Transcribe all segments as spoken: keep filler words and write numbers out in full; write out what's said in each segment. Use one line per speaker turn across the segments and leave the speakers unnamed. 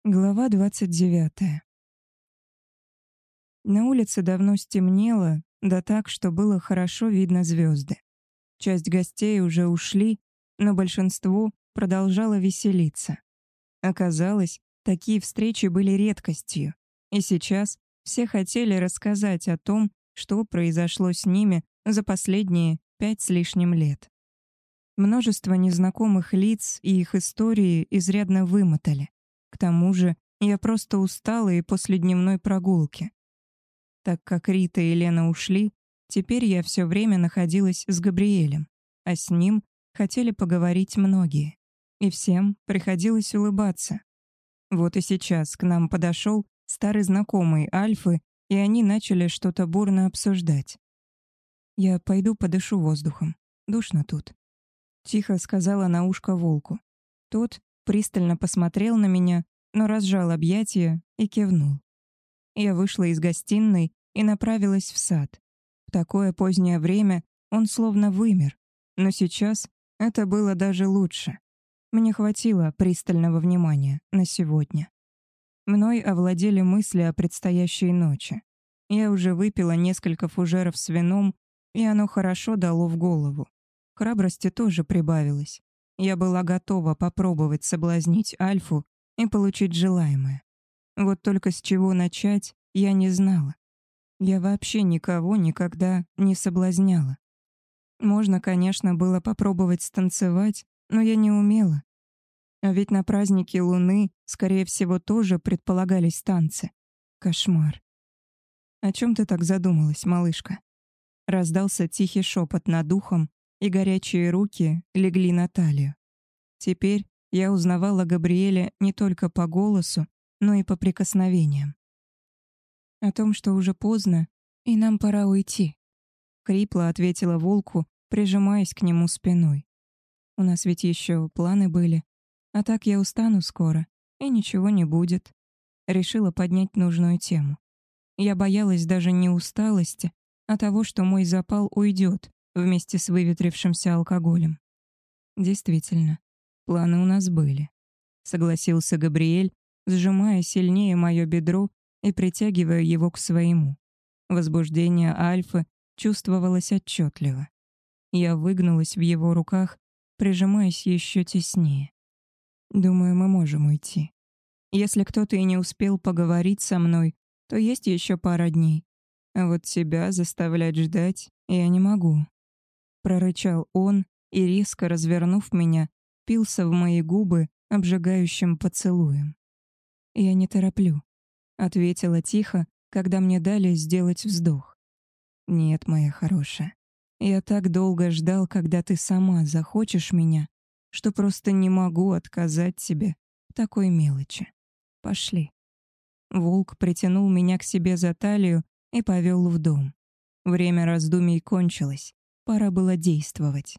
Глава двадцать девятая. На улице давно стемнело, да так, что было хорошо видно звезды. Часть гостей уже ушли, но большинство продолжало веселиться. Оказалось, такие встречи были редкостью, и сейчас все хотели рассказать о том, что произошло с ними за последние пять с лишним лет. Множество незнакомых лиц и их истории изрядно вымотали. К тому же я просто устала и после дневной прогулки. Так как Рита и Лена ушли, теперь я все время находилась с Габриэлем, а с ним хотели поговорить многие. И всем приходилось улыбаться. Вот и сейчас к нам подошел старый знакомый Альфы, и они начали что-то бурно обсуждать. «Я пойду подышу воздухом. Душно тут», — тихо сказала на ушко волку. Тот пристально посмотрел на меня, но разжал объятия и кивнул. Я вышла из гостиной и направилась в сад. В такое позднее время он словно вымер, но сейчас это было даже лучше. Мне хватило пристального внимания на сегодня. Мной овладели мысли о предстоящей ночи. Я уже выпила несколько фужеров с вином, и оно хорошо дало в голову. Храбрости тоже прибавилось. Я была готова попробовать соблазнить Альфу и получить желаемое. Вот только с чего начать, я не знала. Я вообще никого никогда не соблазняла. Можно, конечно, было попробовать станцевать, но я не умела. А ведь на празднике Луны, скорее всего, тоже предполагались танцы. Кошмар. «О чем ты так задумалась, малышка?» Раздался тихий шепот над ухом, и горячие руки легли на талию. Теперь я узнавала Габриэля не только по голосу, но и по прикосновениям. «О том, что уже поздно, и нам пора уйти», — хрипло ответила волку, прижимаясь к нему спиной. «У нас ведь еще планы были, а так я устану скоро, и ничего не будет». Решила поднять нужную тему. Я боялась даже не усталости, а того, что мой запал уйдет вместе с выветрившимся алкоголем. «Действительно, планы у нас были», — согласился Габриэль, сжимая сильнее мое бедро и притягивая его к своему. Возбуждение Альфы чувствовалось отчетливо. Я выгнулась в его руках, прижимаясь еще теснее. «Думаю, мы можем уйти. Если кто-то и не успел поговорить со мной, то есть еще пара дней. А вот тебя заставлять ждать я не могу», — прорычал он и, резко развернув меня, впился в мои губы обжигающим поцелуем. «Я не тороплю», — ответила тихо, когда мне дали сделать вздох. «Нет, моя хорошая, я так долго ждал, когда ты сама захочешь меня, что просто не могу отказать тебе в такой мелочи. Пошли». Волк притянул меня к себе за талию и повел в дом. Время раздумий кончилось, пора было действовать.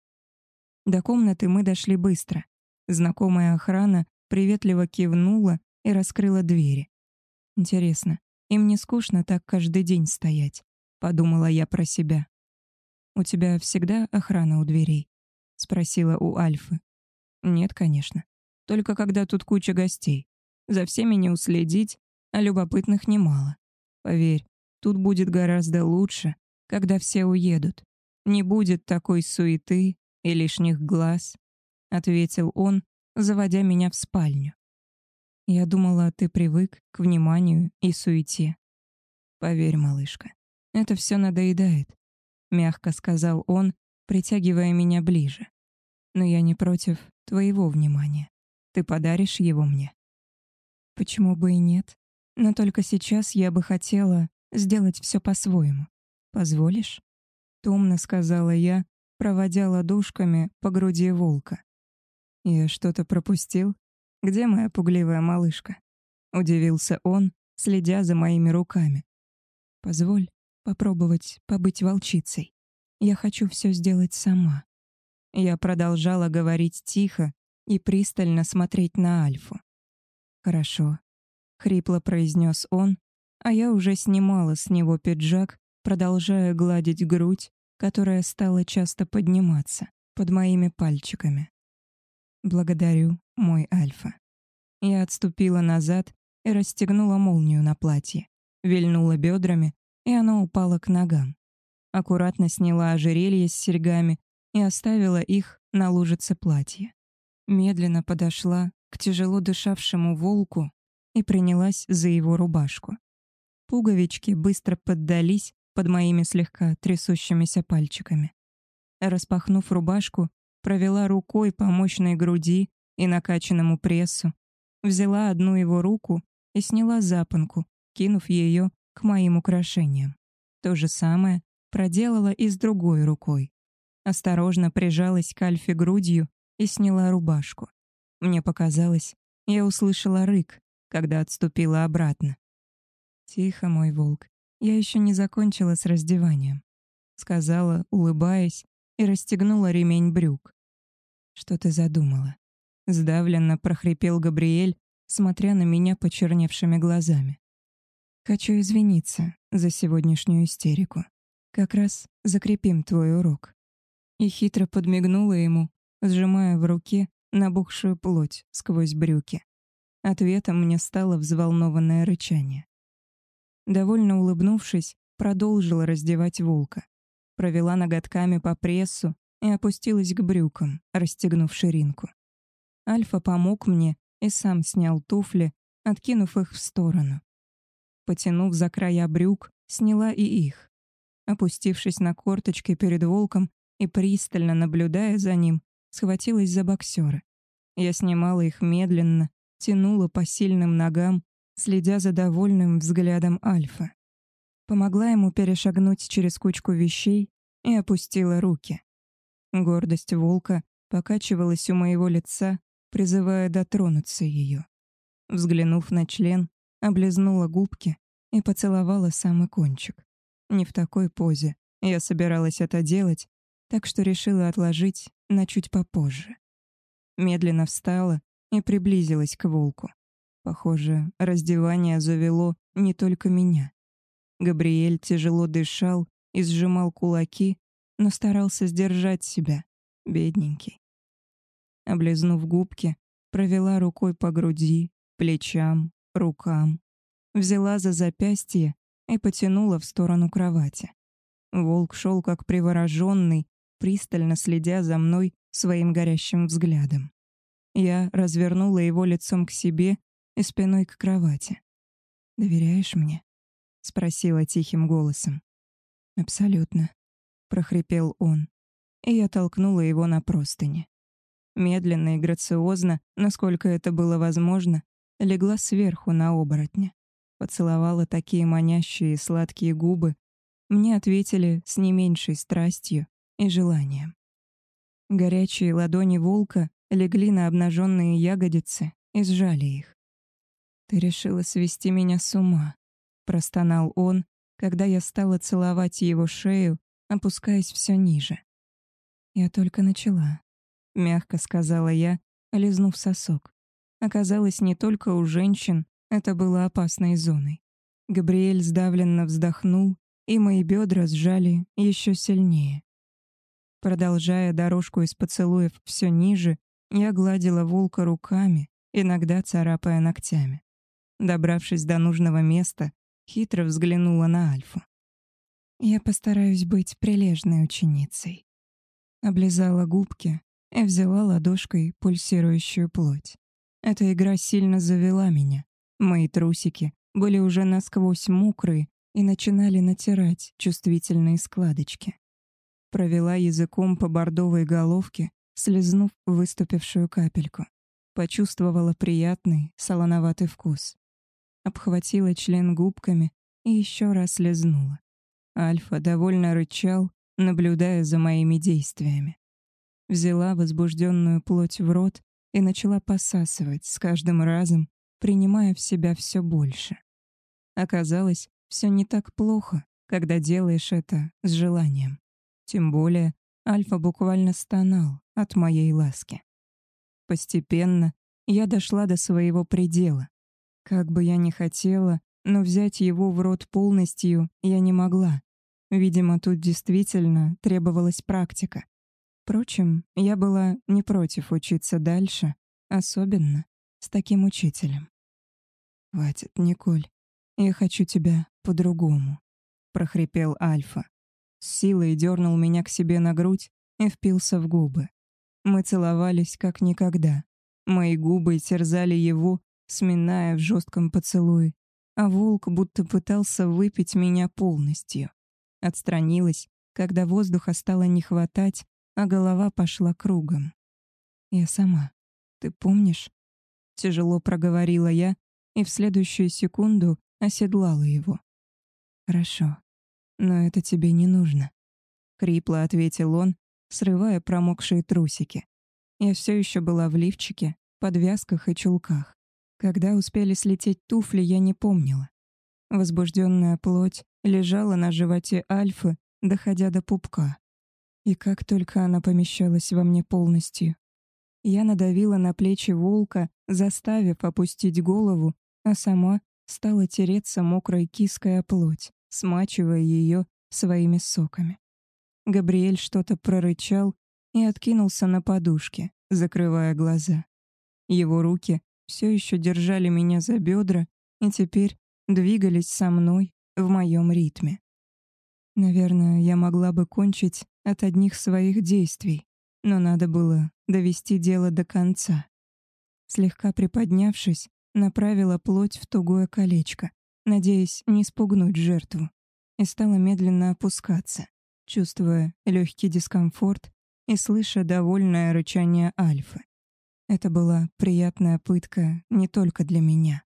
До комнаты мы дошли быстро. Знакомая охрана приветливо кивнула и раскрыла двери. «Интересно, им не скучно так каждый день стоять?» — подумала я про себя. «У тебя всегда охрана у дверей?» — спросила у Альфы. «Нет, конечно. Только когда тут куча гостей. За всеми не уследить, а любопытных немало. Поверь, тут будет гораздо лучше, когда все уедут. Не будет такой суеты и лишних глаз», — ответил он, заводя меня в спальню. «Я думала, ты привык к вниманию и суете». «Поверь, малышка, это все надоедает», — мягко сказал он, притягивая меня ближе. «Но я не против твоего внимания. Ты подаришь его мне?» «Почему бы и нет? Но только сейчас я бы хотела сделать все по-своему. Позволишь?» — томно сказала я, проводя ладошками по груди волка. «Я что-то пропустил? Где моя пугливая малышка?» — удивился он, следя за моими руками. «Позволь попробовать побыть волчицей. Я хочу все сделать сама». Я продолжала говорить тихо и пристально смотреть на Альфу. «Хорошо», — хрипло произнес он, а я уже снимала с него пиджак, продолжая гладить грудь, которая стала часто подниматься под моими пальчиками. «Благодарю, мой Альфа». Я отступила назад и расстегнула молнию на платье, вильнула бедрами, и оно упало к ногам. Аккуратно сняла ожерелье с серьгами и оставила их на лужице платья. Медленно подошла к тяжело дышавшему волку и принялась за его рубашку. Пуговички быстро поддались под моими слегка трясущимися пальчиками. Распахнув рубашку, провела рукой по мощной груди и накачанному прессу, взяла одну его руку и сняла запонку, кинув ее к моим украшениям. То же самое проделала и с другой рукой. Осторожно прижалась к Альфе грудью и сняла рубашку. Мне показалось, я услышала рык, когда отступила обратно. «Тихо, мой волк, я еще не закончила с раздеванием», — сказала, улыбаясь, и расстегнула ремень брюк. «Что ты задумала?» — сдавленно прохрипел Габриэль, смотря на меня почерневшими глазами. «Хочу извиниться за сегодняшнюю истерику. Как раз закрепим твой урок». И хитро подмигнула ему, сжимая в руке набухшую плоть сквозь брюки. Ответом мне стало взволнованное рычание. Довольно улыбнувшись, продолжила раздевать волка. Провела ноготками по прессу и опустилась к брюкам, расстегнув ширинку. Альфа помог мне и сам снял туфли, откинув их в сторону. Потянув за края брюк, сняла и их. Опустившись на корточки перед волком и пристально наблюдая за ним, схватилась за боксеры. Я снимала их медленно, тянула по сильным ногам, следя за довольным взглядом Альфа. Помогла ему перешагнуть через кучку вещей и опустила руки. Гордость волка покачивалась у моего лица, призывая дотронуться ее. Взглянув на член, облизнула губки и поцеловала самый кончик. Не в такой позе я собиралась это делать, так что решила отложить на чуть попозже. Медленно встала и приблизилась к волку. Похоже, раздевание завело не только меня. Габриэль тяжело дышал и сжимал кулаки, но старался сдержать себя, бедненький. Облизнув губки, провела рукой по груди, плечам, рукам, взяла за запястье и потянула в сторону кровати. Волк шел как привороженный, пристально следя за мной своим горящим взглядом. Я развернула его лицом к себе и спиной к кровати. «Доверяешь мне?» — спросила тихим голосом. «Абсолютно», — прохрипел он, и я толкнула его на простыни. Медленно и грациозно, насколько это было возможно, легла сверху на оборотня. Поцеловала такие манящие и сладкие губы. Мне ответили с не меньшей страстью и желанием. Горячие ладони волка легли на обнаженные ягодицы и сжали их. «Ты решила свести меня с ума», — простонал он, когда я стала целовать его шею, опускаясь все ниже. «Я только начала», — мягко сказала я, лизнув сосок. Оказалось, не только у женщин это было опасной зоной. Габриэль сдавленно вздохнул, и мои бедра сжали еще сильнее. Продолжая дорожку из поцелуев все ниже, я гладила волка руками, иногда царапая ногтями. Добравшись до нужного места, хитро взглянула на Альфу. «Я постараюсь быть прилежной ученицей». Облизала губки и взяла ладошкой пульсирующую плоть. Эта игра сильно завела меня. Мои трусики были уже насквозь мокрые и начинали натирать чувствительные складочки. Провела языком по бордовой головке, слезнув выступившую капельку. Почувствовала приятный солоноватый вкус. Обхватила член губками и еще раз лизнула. Альфа довольно рычал, наблюдая за моими действиями. Взяла возбужденную плоть в рот и начала посасывать с каждым разом, принимая в себя все больше. Оказалось, все не так плохо, когда делаешь это с желанием. Тем более Альфа буквально стонал от моей ласки. Постепенно я дошла до своего предела. Как бы я ни хотела, но взять его в рот полностью я не могла. Видимо, тут действительно требовалась практика. Впрочем, я была не против учиться дальше, особенно с таким учителем. «Хватит, Николь. Я хочу тебя по-другому», — прохрипел Альфа. С силой дернул меня к себе на грудь и впился в губы. Мы целовались как никогда. Мои губы терзали его, сминая в жестком поцелуе, а волк будто пытался выпить меня полностью. Отстранилась, когда воздуха стало не хватать, а голова пошла кругом. «Я сама. Ты помнишь?» Тяжело проговорила я и в следующую секунду оседлала его. «Хорошо, но это тебе не нужно», — хрипло ответил он, срывая промокшие трусики. Я все еще была в лифчике, подвязках и чулках. Когда успели слететь туфли, я не помнила. Возбужденная плоть лежала на животе Альфы, доходя до пупка. И как только она помещалась во мне полностью, я надавила на плечи волка, заставив опустить голову, а сама стала тереться мокрой киской о плоть, смачивая ее своими соками. Габриэль что-то прорычал и откинулся на подушке, закрывая глаза. Его руки все еще держали меня за бедра и теперь двигались со мной в моем ритме. Наверное, я могла бы кончить от одних своих действий, но надо было довести дело до конца. Слегка приподнявшись, направила плоть в тугое колечко, надеясь не спугнуть жертву, и стала медленно опускаться, чувствуя легкий дискомфорт и слыша довольное рычание Альфы. Это была приятная пытка не только для меня.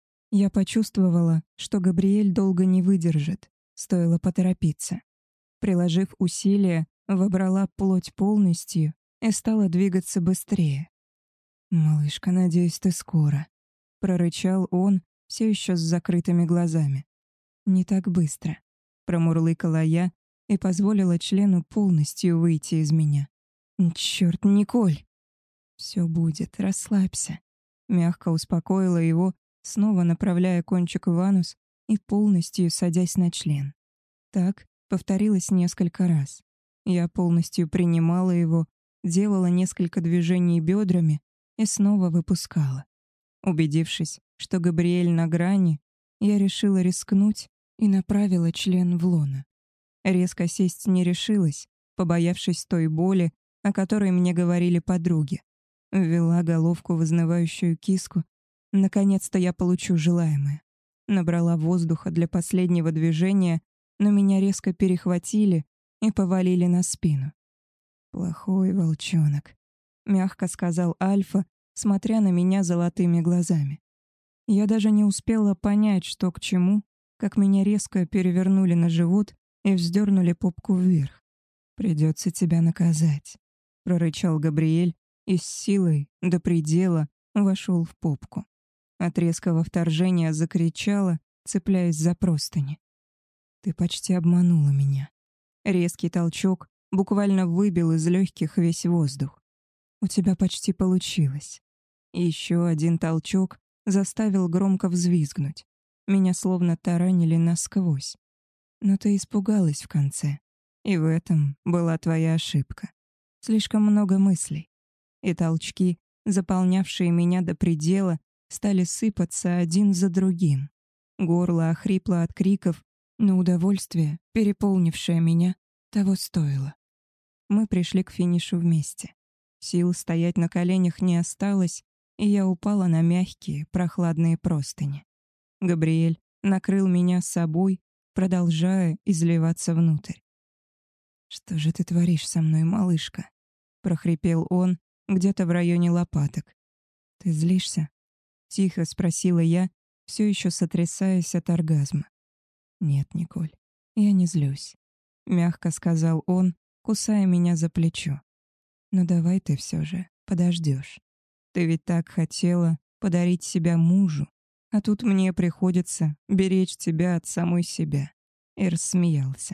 Я почувствовала, что Габриэль долго не выдержит, стоило поторопиться. Приложив усилия, вобрала плоть полностью и стала двигаться быстрее. «Малышка, надеюсь, ты скоро», — прорычал он, все еще с закрытыми глазами. «Не так быстро», — промурлыкала я и позволила члену полностью выйти из меня. «Чёрт, Николь!» «Все будет, расслабься», — мягко успокоила его, снова направляя кончик в анус и полностью садясь на член. Так повторилось несколько раз. Я полностью принимала его, делала несколько движений бедрами и снова выпускала. Убедившись, что Габриэль на грани, я решила рискнуть и направила член в лоно. Резко сесть не решилась, побоявшись той боли, о которой мне говорили подруги. Ввела головку в изнывающую киску. Наконец-то я получу желаемое. Набрала воздуха для последнего движения, но меня резко перехватили и повалили на спину. «Плохой волчонок», — мягко сказал Альфа, смотря на меня золотыми глазами. Я даже не успела понять, что к чему, как меня резко перевернули на живот и вздернули попку вверх. «Придется тебя наказать», — прорычал Габриэль и с силой до предела вошел в попку. От резкого вторжения закричала, цепляясь за простыни. «Ты почти обманула меня». Резкий толчок буквально выбил из легких весь воздух. «У тебя почти получилось». И еще один толчок заставил громко взвизгнуть. Меня словно таранили насквозь. Но ты испугалась в конце. И в этом была твоя ошибка. Слишком много мыслей. И толчки, заполнявшие меня до предела, стали сыпаться один за другим. Горло охрипло от криков, но удовольствие, переполнившее меня, того стоило. Мы пришли к финишу вместе. Сил стоять на коленях не осталось, и я упала на мягкие, прохладные простыни. Габриэль накрыл меня собой, продолжая изливаться внутрь. «Что же ты творишь со мной, малышка?» — прохрипел он где-то в районе лопаток. «Ты злишься?» — тихо спросила я, все еще сотрясаясь от оргазма. «Нет, Николь, я не злюсь», — мягко сказал он, кусая меня за плечо. «Но давай ты все же подождешь. Ты ведь так хотела подарить себя мужу, а тут мне приходится беречь тебя от самой себя». И рассмеялся.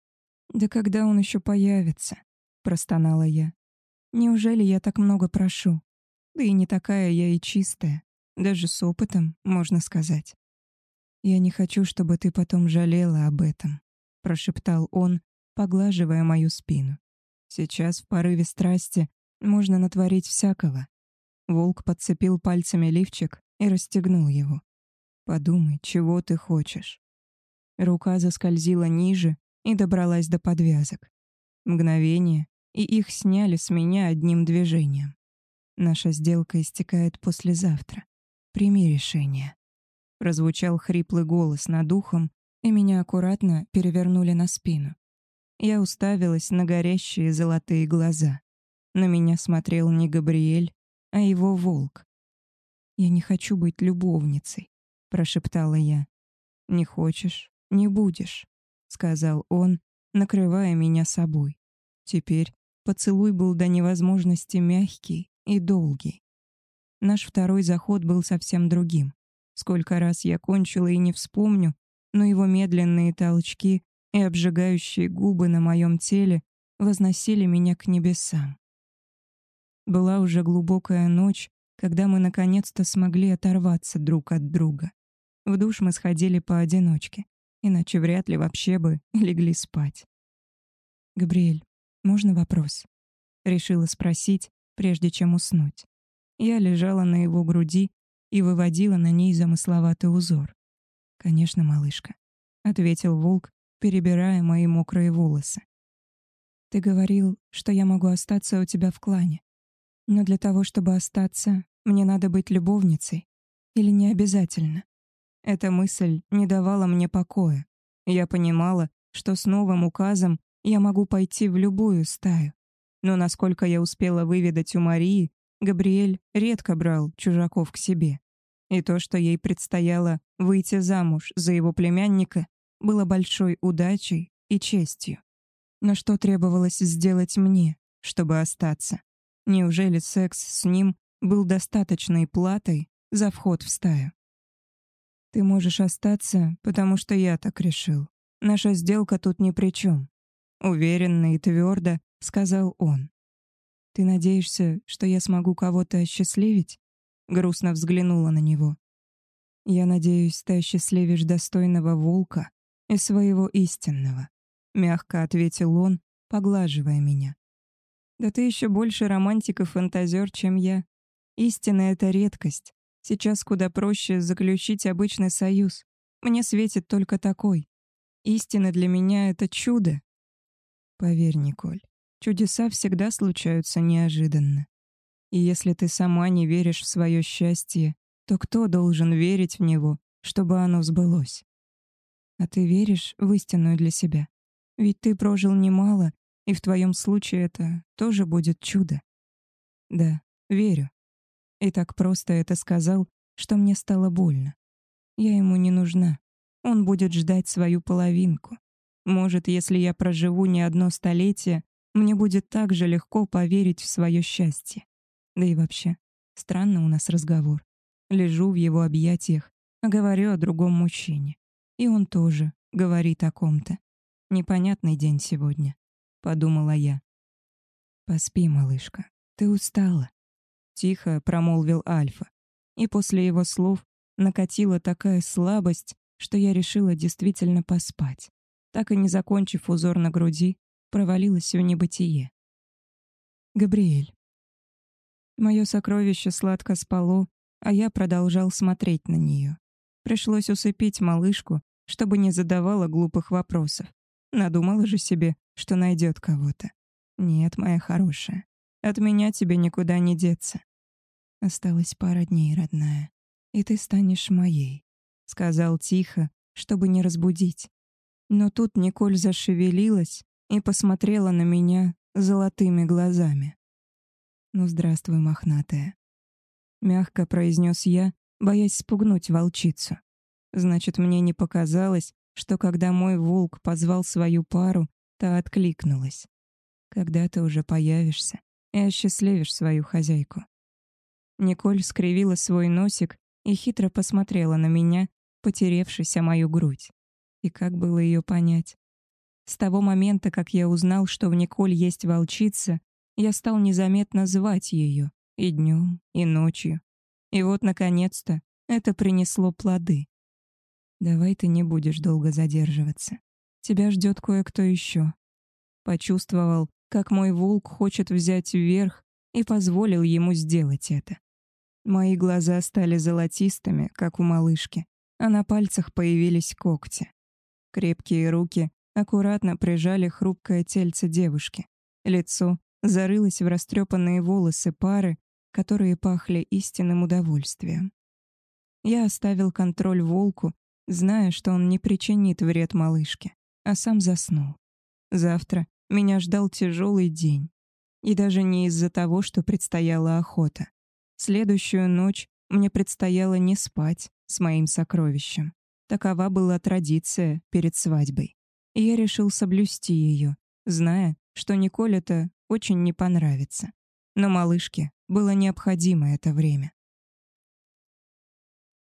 «Да когда он еще появится?» — простонала я. «Неужели я так много прошу? Да и не такая я и чистая, даже с опытом, можно сказать». «Я не хочу, чтобы ты потом жалела об этом», — прошептал он, поглаживая мою спину. «Сейчас в порыве страсти можно натворить всякого. Волк подцепил пальцами лифчик и расстегнул его. «Подумай, чего ты хочешь?» Рука заскользила ниже и добралась до подвязок. Мгновение, и их сняли с меня одним движением. «Наша сделка истекает послезавтра. Прими решение». Прозвучал хриплый голос над ухом, и меня аккуратно перевернули на спину. Я уставилась на горящие золотые глаза. На меня смотрел не Габриэль, а его волк. «Я не хочу быть любовницей», — прошептала я. «Не хочешь — не будешь», — сказал он, накрывая меня собой. Теперь поцелуй был до невозможности мягкий и долгий. Наш второй заход был совсем другим. Сколько раз я кончила и не вспомню, но его медленные толчки и обжигающие губы на моем теле возносили меня к небесам. Была уже глубокая ночь, когда мы наконец-то смогли оторваться друг от друга. В душ мы сходили поодиночке, иначе вряд ли вообще бы легли спать. «Габриэль, можно вопрос?» Решила спросить, прежде чем уснуть. Я лежала на его груди и выводила на ней замысловатый узор. «Конечно, малышка», — ответил волк, перебирая мои мокрые волосы. «Ты говорил, что я могу остаться у тебя в клане. Но для того, чтобы остаться, мне надо быть любовницей. Или не обязательно?» Эта мысль не давала мне покоя. Я понимала, что с новым указом я могу пойти в любую стаю. Но насколько я успела выведать у Марии, Габриэль редко брал чужаков к себе. И то, что ей предстояло выйти замуж за его племянника, было большой удачей и честью. Но что требовалось сделать мне, чтобы остаться? Неужели секс с ним был достаточной платой за вход в стаю? «Ты можешь остаться, потому что я так решил. Наша сделка тут ни при чем», — уверенно и твердо сказал он. «Ты надеешься, что я смогу кого-то осчастливить?» Грустно взглянула на него. «Я надеюсь, ты осчастливишь достойного волка и своего истинного», — мягко ответил он, поглаживая меня. «Да ты еще больше романтик и фантазер, чем я. Истина — это редкость. Сейчас куда проще заключить обычный союз. Мне светит только такой. Истина для меня — это чудо». «Поверь, Николь, чудеса всегда случаются неожиданно. И если ты сама не веришь в свое счастье, то кто должен верить в него, чтобы оно сбылось? А ты веришь в истинную для себя? Ведь ты прожил немало, и в твоем случае это тоже будет чудо». «Да, верю». И так просто это сказал, что мне стало больно. Я ему не нужна. Он будет ждать свою половинку. Может, если я проживу не одно столетие, мне будет так же легко поверить в свое счастье. Да и вообще, странно у нас разговор. Лежу в его объятиях, а говорю о другом мужчине. И он тоже говорит о ком-то. Непонятный день сегодня, подумала я. «Поспи, малышка, ты устала», — тихо промолвил Альфа. И после его слов накатила такая слабость, что я решила действительно поспать. Так и не закончив узор на груди, провалилась в небытие. Габриэль. Мое сокровище сладко спало, а я продолжал смотреть на нее. Пришлось усыпить малышку, чтобы не задавала глупых вопросов. Надумала же себе, что найдет кого-то. Нет, моя хорошая, от меня тебе никуда не деться. Осталась пара дней, родная, и ты станешь моей, сказал тихо, чтобы не разбудить. Но тут Николь зашевелилась и посмотрела на меня золотыми глазами. «Ну, здравствуй, мохнатая», — мягко произнес я, боясь спугнуть волчицу. Значит, мне не показалось, что когда мой волк позвал свою пару, та откликнулась. Когда ты уже появишься и осчастливишь свою хозяйку. Николь скривила свой носик и хитро посмотрела на меня, потеревшись о мою грудь. И как было ее понять? С того момента, как я узнал, что в Николь есть волчица, я стал незаметно звать ее и днем, и ночью. И вот, наконец-то, это принесло плоды. Давай ты не будешь долго задерживаться. Тебя ждет кое-кто еще. Почувствовал, как мой волк хочет взять вверх, и позволил ему сделать это. Мои глаза стали золотистыми, как у малышки, а на пальцах появились когти. Крепкие руки аккуратно прижали хрупкое тельце девушки. Лицо зарылось в растрепанные волосы пары, которые пахли истинным удовольствием. Я оставил контроль волку, зная, что он не причинит вред малышке, а сам заснул. Завтра меня ждал тяжелый день. И даже не из-за того, что предстояла охота. Следующую ночь мне предстояло не спать с моим сокровищем. Такова была традиция перед свадьбой. И я решил соблюсти ее, зная, что Николь это очень не понравится. Но малышке было необходимо это время.